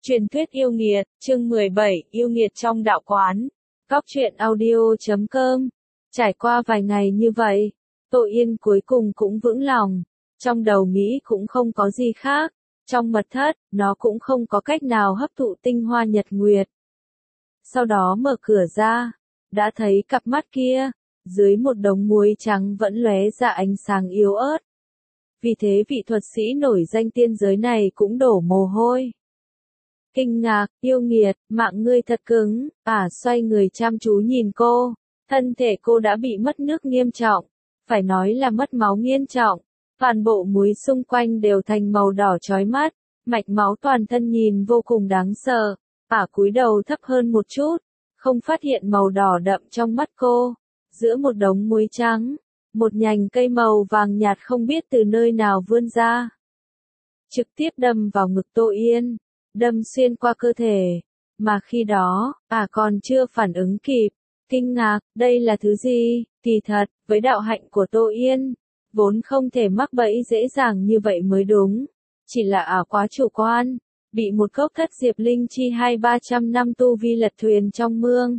Truyền thuyết yêu nghiệt, chương 17, yêu nghiệt trong đạo quán. Góc truyện audio.com. Trải qua vài ngày như vậy, Tô Yên cuối cùng cũng vững lòng. Trong đầu nghĩ cũng không có gì khác. Trong mật thất, nó cũng không có cách nào hấp thụ tinh hoa nhật nguyệt. Sau đó mở cửa ra, đã thấy cặp mắt kia, dưới một đống muối trắng vẫn lóe ra ánh sáng yếu ớt. Vì thế vị thuật sĩ nổi danh tiên giới này cũng đổ mồ hôi. Kinh ngạc, yêu nghiệt, mạng ngươi thật cứng, xoay người chăm chú nhìn cô. Thân thể cô đã bị mất nước nghiêm trọng, phải nói là mất máu nghiêm trọng. Toàn bộ muối xung quanh đều thành màu đỏ chói mắt, mạch máu toàn thân nhìn vô cùng đáng sợ. Cúi đầu thấp hơn một chút, không phát hiện màu đỏ đậm trong mắt cô. Giữa một đống muối trắng, một nhành cây màu vàng nhạt không biết từ nơi nào vươn ra. Trực tiếp đâm vào ngực Tô Yên, đâm xuyên qua cơ thể, mà khi đó, còn chưa phản ứng kịp, kinh ngạc, đây là thứ gì? Kỳ thật, với đạo hạnh của Tô Yên, vốn không thể mắc bẫy dễ dàng như vậy mới đúng, chỉ là quá chủ quan, bị một cốc thất diệp linh chi 200-300 năm tu vi lật thuyền trong mương.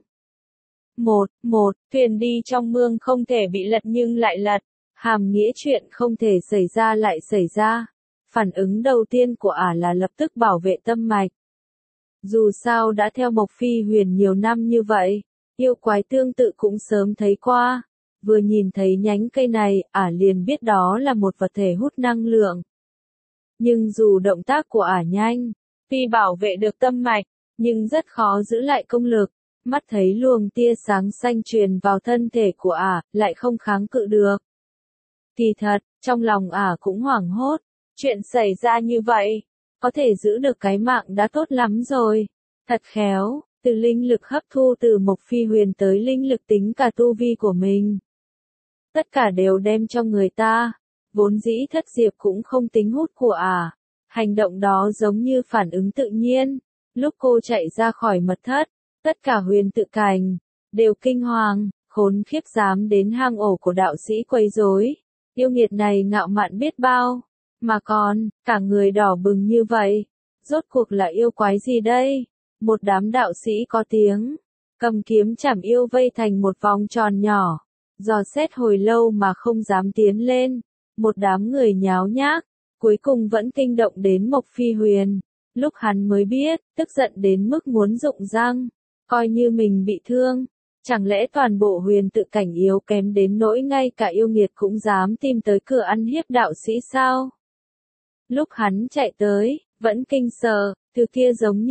Thuyền đi trong mương không thể bị lật nhưng lại lật, hàm nghĩa chuyện không thể xảy ra lại xảy ra. Phản ứng đầu tiên của là lập tức bảo vệ tâm mạch. Dù sao đã theo Mộc Phi Huyền nhiều năm như vậy, yêu quái tương tự cũng sớm thấy qua. Vừa nhìn thấy nhánh cây này, liền biết đó là một vật thể hút năng lượng. Nhưng dù động tác của nhanh, tuy bảo vệ được tâm mạch, nhưng rất khó giữ lại công lực. Mắt thấy luồng tia sáng xanh truyền vào thân thể của lại không kháng cự được. Kỳ thật, trong lòng cũng hoảng hốt. Chuyện xảy ra như vậy, có thể giữ được cái mạng đã tốt lắm rồi. Thật khéo, từ linh lực hấp thu từ Mộc Phi Huyền tới linh lực tính cả tu vi của mình. Tất cả đều đem cho người ta, vốn dĩ thất diệp cũng không tính hút của Hành động đó giống như phản ứng tự nhiên. Lúc cô chạy ra khỏi mật thất, tất cả huyền tự cảnh, đều kinh hoàng, khốn khiếp dám đến hang ổ của đạo sĩ quấy rối. Yêu nghiệt này ngạo mạn biết bao. Mà còn, cả người đỏ bừng như vậy, rốt cuộc là yêu quái gì đây? Một đám đạo sĩ có tiếng, cầm kiếm chảm yêu vây thành một vòng tròn nhỏ, dò xét hồi lâu mà không dám tiến lên. Một đám người nháo nhác, cuối cùng vẫn kinh động đến Mộc Phi Huyền. Lúc hắn mới biết, tức giận đến mức muốn rụng răng, coi như mình bị thương. Chẳng lẽ toàn bộ huyền tự cảnh yếu kém đến nỗi ngay cả yêu nghiệt cũng dám tìm tới cửa ăn hiếp đạo sĩ sao? Lúc hắn chạy tới, vẫn kinh sợ, từ kia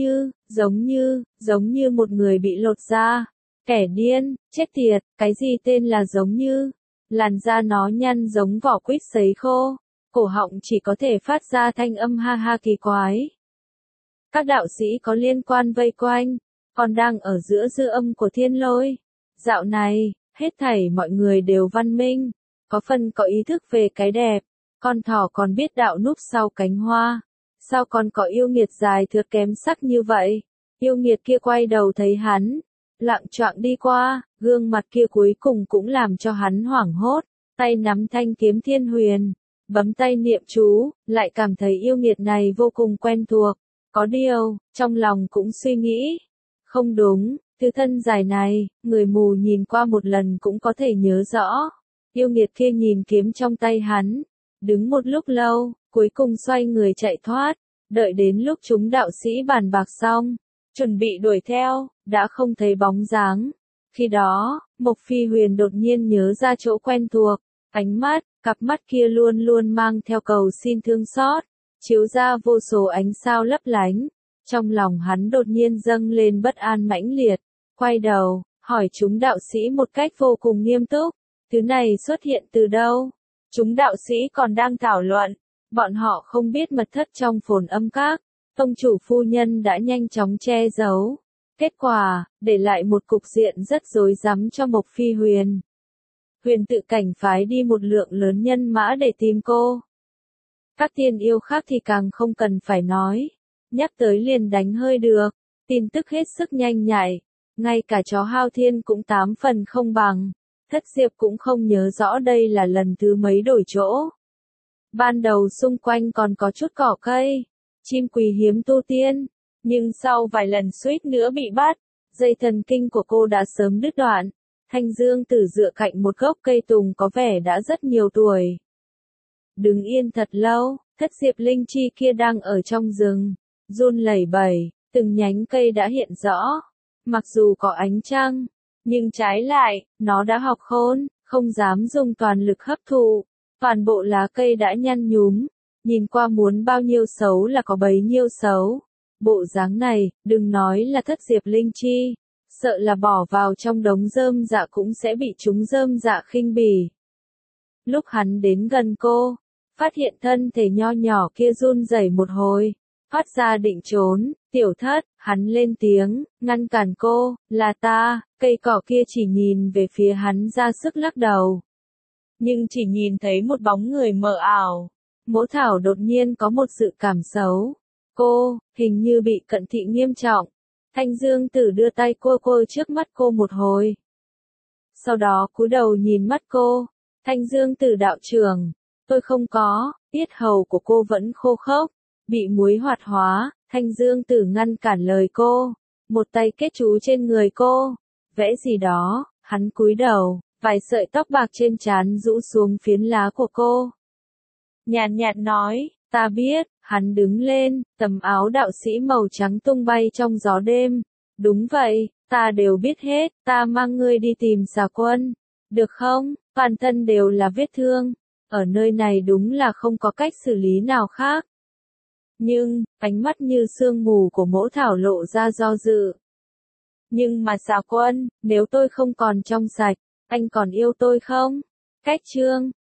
giống như một người bị lột da. Kẻ điên, chết tiệt, cái gì tên là giống như? Làn da nó nhăn giống vỏ quýt sấy khô, cổ họng chỉ có thể phát ra thanh âm ha ha kỳ quái. Các đạo sĩ có liên quan vây quanh, còn đang ở giữa dư âm của thiên lôi. Dạo này, hết thảy mọi người đều văn minh, có phần có ý thức về cái đẹp. Con thỏ còn biết đạo núp sau cánh hoa. Sao còn có yêu nghiệt dài thượt kém sắc như vậy? Yêu nghiệt kia quay đầu thấy hắn, lạng choạng đi qua, gương mặt kia cuối cùng cũng làm cho hắn hoảng hốt. Tay nắm thanh kiếm thiên huyền, bấm tay niệm chú, lại cảm thấy yêu nghiệt này vô cùng quen thuộc. Có điều, trong lòng cũng suy nghĩ. Không đúng, thứ thân dài này, người mù nhìn qua một lần cũng có thể nhớ rõ. Yêu nghiệt kia nhìn kiếm trong tay hắn. Đứng một lúc lâu, cuối cùng xoay người chạy thoát, đợi đến lúc chúng đạo sĩ bàn bạc xong, chuẩn bị đuổi theo, đã không thấy bóng dáng. Khi đó, Mộc Phi Huyền đột nhiên nhớ ra chỗ quen thuộc, cặp mắt kia luôn luôn mang theo cầu xin thương xót, chiếu ra vô số ánh sao lấp lánh. Trong lòng hắn đột nhiên dâng lên bất an mãnh liệt, quay đầu, hỏi chúng đạo sĩ một cách vô cùng nghiêm túc, thứ này xuất hiện từ đâu? Chúng đạo sĩ còn đang thảo luận, bọn họ không biết mật thất trong Phồn Âm Các, tông chủ phu nhân đã nhanh chóng che giấu. Kết quả, để lại một cục diện rất rối rắm cho Mộc Phi Huyền. Huyền tự cảnh phái đi một lượng lớn nhân mã để tìm cô. Các tiên yêu khác thì càng không cần phải nói, nhắc tới liền đánh hơi được, tin tức hết sức nhanh nhạy, ngay cả chó Hao Thiên cũng 8 phần không bằng. Thất diệp cũng không nhớ rõ đây là lần thứ mấy đổi chỗ. Ban đầu xung quanh còn có chút cỏ cây, chim quý hiếm tu tiên, Nhưng sau vài lần suýt nữa bị bắt, dây thần kinh của cô đã sớm đứt đoạn. Thanh Dương Tử dựa cạnh một gốc cây tùng có vẻ đã rất nhiều tuổi. Đứng yên thật lâu, thất diệp linh chi kia đang ở trong rừng, run lẩy bẩy, từng nhánh cây đã hiện rõ. Mặc dù có ánh trăng, nhưng trái lại, nó đã học khôn, không dám dùng toàn lực hấp thụ. Toàn bộ lá cây đã nhăn nhúm, nhìn qua muốn bao nhiêu xấu là có bấy nhiêu xấu. Bộ dáng này, đừng nói là thất diệp linh chi, sợ là bỏ vào trong đống rơm dạ cũng sẽ bị chúng rơm dạ khinh bỉ. Lúc hắn đến gần cô, phát hiện thân thể nho nhỏ kia run rẩy một hồi, phát ra định trốn, tiểu thất, hắn lên tiếng, ngăn cản cô, là ta, cây cỏ kia chỉ nhìn về phía hắn ra sức lắc đầu. Nhưng chỉ nhìn thấy một bóng người mờ ảo. Mỗ Thảo đột nhiên có một sự cảm xấu. Cô, hình như bị cận thị nghiêm trọng. Thanh Dương Tử đưa tay cô trước mắt cô một hồi. Sau đó cúi đầu nhìn mắt cô. Thanh Dương Tử đạo trưởng, tôi không có, yết hầu của cô vẫn khô khốc, bị muối hoạt hóa. Thanh Dương Tử ngăn cản lời cô, một tay kết chú trên người cô, vẽ gì đó, hắn cúi đầu, vài sợi tóc bạc trên trán rũ xuống phiến lá của cô. Nhàn nhạt nói, ta biết, hắn đứng lên, tấm áo đạo sĩ màu trắng tung bay trong gió đêm. Đúng vậy, ta đều biết hết, ta mang ngươi đi tìm Xà Quân. Được không? Toàn thân đều là vết thương. Ở nơi này đúng là không có cách xử lý nào khác. Nhưng, ánh mắt như sương mù của Mỗ Thảo lộ ra do dự. Nhưng mà Xà Quân, nếu tôi không còn trong sạch, anh còn yêu tôi không? Cách chương